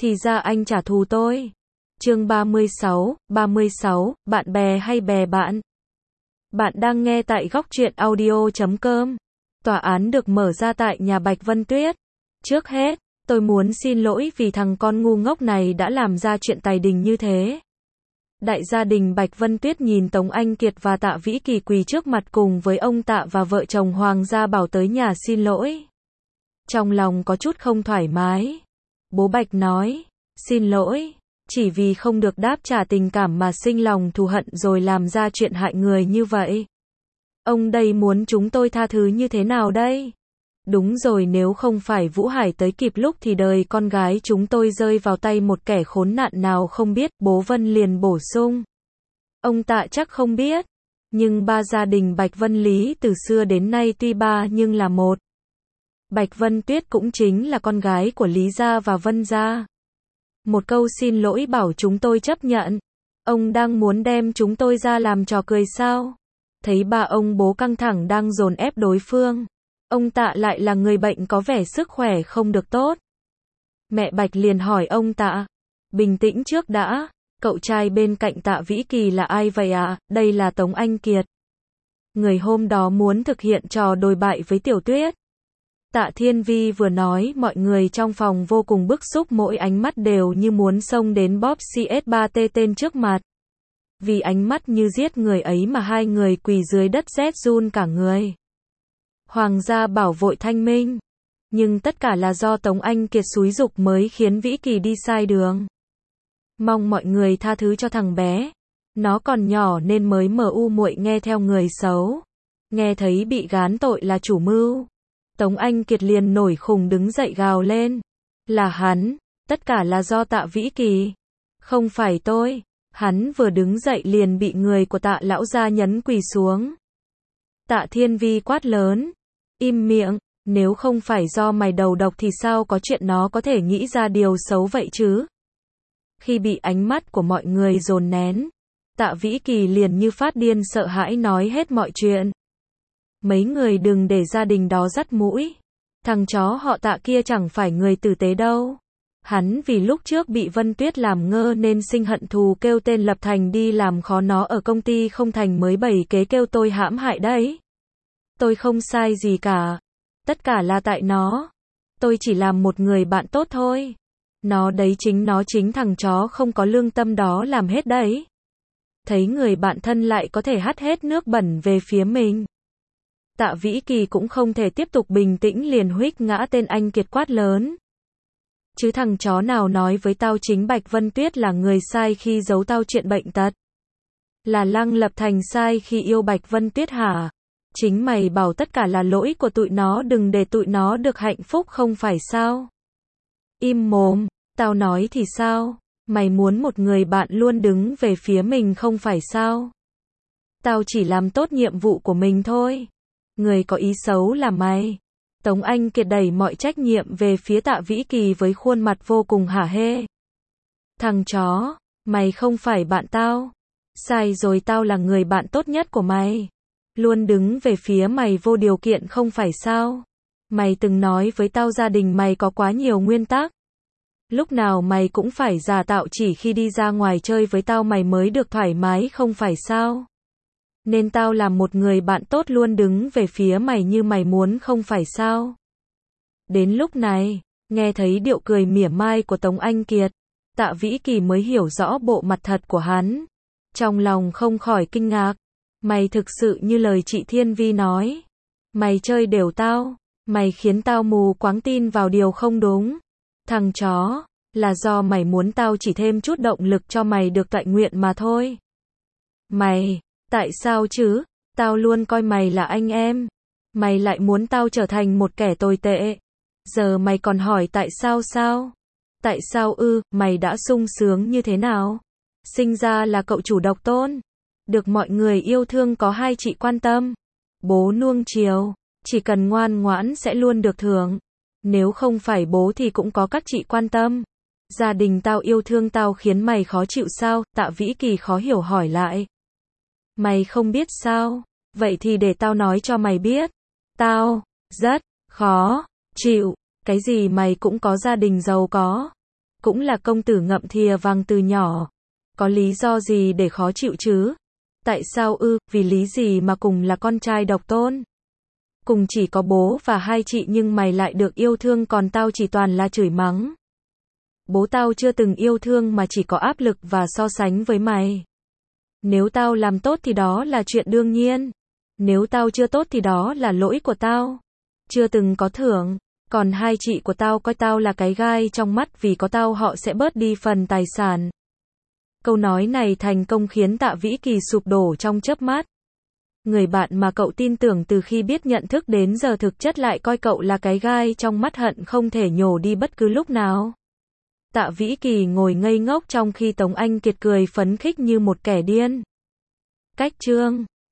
Thì ra anh trả thù tôi. Chương 36, bạn bè hay bè bạn? Bạn đang nghe tại góc truyện audio.com. Tòa án được mở ra tại nhà Bạch Vân Tuyết. Trước hết, tôi muốn xin lỗi vì thằng con ngu ngốc này đã làm ra chuyện tày đình như thế. Đại gia đình Bạch Vân Tuyết nhìn Tống Anh Kiệt và Tạ Vĩ Kỳ quỳ trước mặt cùng với ông Tạ và vợ chồng Hoàng gia Bảo tới nhà xin lỗi. Trong lòng có chút không thoải mái. Bố Bạch nói, xin lỗi, chỉ vì không được đáp trả tình cảm mà sinh lòng thù hận rồi làm ra chuyện hại người như vậy. Ông đây muốn chúng tôi tha thứ như thế nào đây? Đúng rồi, nếu không phải Vũ Hải tới kịp lúc thì đời con gái chúng tôi rơi vào tay một kẻ khốn nạn nào không biết, bố Vân liền bổ sung. Ông Tạ chắc không biết, nhưng ba gia đình Bạch Vân Lý từ xưa đến nay tuy ba nhưng là một. Bạch Vân Tuyết cũng chính là con gái của Lý gia và Vân gia. Một câu xin lỗi bảo chúng tôi chấp nhận. Ông đang muốn đem chúng tôi ra làm trò cười sao? Thấy ba ông bố căng thẳng đang dồn ép đối phương. Ông Tạ lại là người bệnh có vẻ sức khỏe không được tốt. Mẹ Bạch liền hỏi ông Tạ. Bình tĩnh trước đã, cậu trai bên cạnh Tạ Vĩ Kỳ là ai vậy ạ? Đây là Tống Anh Kiệt. Người hôm đó muốn thực hiện trò đồi bại với Tiểu Tuyết. Tạ Thiên Vi vừa nói mọi người trong phòng vô cùng bức xúc, mỗi ánh mắt đều như muốn xông đến bóp CS3T tên trước mặt. Vì ánh mắt như giết người ấy mà hai người quỳ dưới đất rét run cả người. Hoàng gia Bảo vội thanh minh. Nhưng tất cả là do Tống Anh Kiệt xúi giục mới khiến Vĩ Kỳ đi sai đường. Mong mọi người tha thứ cho thằng bé. Nó còn nhỏ nên mới muội nghe theo người xấu. Nghe thấy bị gán tội là chủ mưu. Tống Anh Kiệt liền nổi khùng đứng dậy gào lên. Là hắn, tất cả là do Tạ Vĩ Kỳ. Không phải tôi. Hắn vừa đứng dậy liền bị người của Tạ lão gia nhấn quỳ xuống. Tạ Thiên Vi quát lớn. Im miệng, nếu không phải do mày đầu độc thì sao có chuyện nó có thể nghĩ ra điều xấu vậy chứ? Khi bị ánh mắt của mọi người dồn nén, Tạ Vĩ Kỳ liền như phát điên sợ hãi nói hết mọi chuyện. Mấy người đừng để gia đình đó dắt mũi. Thằng chó họ Tạ kia chẳng phải người tử tế đâu. Hắn vì lúc trước bị Vân Tuyết làm ngơ nên sinh hận thù kêu tên Lập Thành đi làm khó nó ở công ty không thành mới bày kế kêu tôi hãm hại đấy. Tôi không sai gì cả. Tất cả là tại nó. Tôi chỉ làm một người bạn tốt thôi. Nó chính thằng chó không có lương tâm đó làm hết đấy. Thấy người bạn thân lại có thể hắt hết nước bẩn về phía mình. Tạ Vĩ Kỳ cũng không thể tiếp tục bình tĩnh liền huých ngã tên Anh Kiệt quát lớn. Chứ thằng chó nào nói với tao chính Bạch Vân Tuyết là người sai khi giấu tao chuyện bệnh tật. Là Lăng Lập Thành sai khi yêu Bạch Vân Tuyết hả? Chính mày bảo tất cả là lỗi của tụi nó, đừng để tụi nó được hạnh phúc không phải sao? Im mồm, tao nói thì sao? Mày muốn một người bạn luôn đứng về phía mình không phải sao? Tao chỉ làm tốt nhiệm vụ của mình thôi. Người có ý xấu là mày. Tống Anh Kiệt đẩy mọi trách nhiệm về phía Tạ Vĩ Kỳ với khuôn mặt vô cùng hả hê. Thằng chó, mày không phải bạn tao. Sai rồi, tao là người bạn tốt nhất của mày. Luôn đứng về phía mày vô điều kiện không phải sao? Mày từng nói với tao gia đình mày có quá nhiều nguyên tắc. Lúc nào mày cũng phải giả tạo, chỉ khi đi ra ngoài chơi với tao mày mới được thoải mái không phải sao? Nên tao là một người bạn tốt luôn đứng về phía mày như mày muốn không phải sao? Đến lúc này, nghe thấy điệu cười mỉa mai của Tống Anh Kiệt, Tạ Vĩ Kỳ mới hiểu rõ bộ mặt thật của hắn. Trong lòng không khỏi kinh ngạc. Mày thực sự như lời chị Thiên Vi nói. Mày chơi đều tao. Mày khiến tao mù quáng tin vào điều không đúng. Thằng chó, là do mày muốn tao chỉ thêm chút động lực cho mày được tọa nguyện mà thôi. Mày, tại sao chứ? Tao luôn coi mày là anh em. Mày lại muốn tao trở thành một kẻ tồi tệ. Giờ mày còn hỏi tại sao sao? Tại sao mày đã sung sướng như thế nào? Sinh ra là cậu chủ độc tôn. Được mọi người yêu thương, có hai chị quan tâm. Bố nuông chiều. Chỉ cần ngoan ngoãn sẽ luôn được thưởng. Nếu không phải bố thì cũng có các chị quan tâm. Gia đình tao yêu thương tao khiến mày khó chịu sao? Tạ Vĩ Kỳ khó hiểu hỏi lại. Mày không biết sao? Vậy thì để tao nói cho mày biết. Tao, rất, khó, chịu. Cái gì mày cũng có gia đình giàu có. cũng là công tử ngậm thìa vàng từ nhỏ. Có lý do gì để khó chịu chứ? Tại sao ư, vì lý gì mà cùng là con trai độc tôn? Cùng chỉ có bố và hai chị nhưng mày lại được yêu thương còn tao chỉ toàn là chửi mắng. Bố tao chưa từng yêu thương mà chỉ có áp lực và so sánh với mày. Nếu tao làm tốt thì đó là chuyện đương nhiên. Nếu tao chưa tốt thì đó là lỗi của tao. Chưa từng có thưởng. Còn hai chị của tao coi tao là cái gai trong mắt vì có tao họ sẽ bớt đi phần tài sản. Câu nói này thành công khiến Tạ Vĩ Kỳ sụp đổ trong chớp mắt. Người bạn mà cậu tin tưởng từ khi biết nhận thức đến giờ thực chất lại coi cậu là cái gai trong mắt hận không thể nhổ đi bất cứ lúc nào. Tạ Vĩ Kỳ ngồi ngây ngốc trong khi Tống Anh Kiệt cười phấn khích như một kẻ điên. Cách chương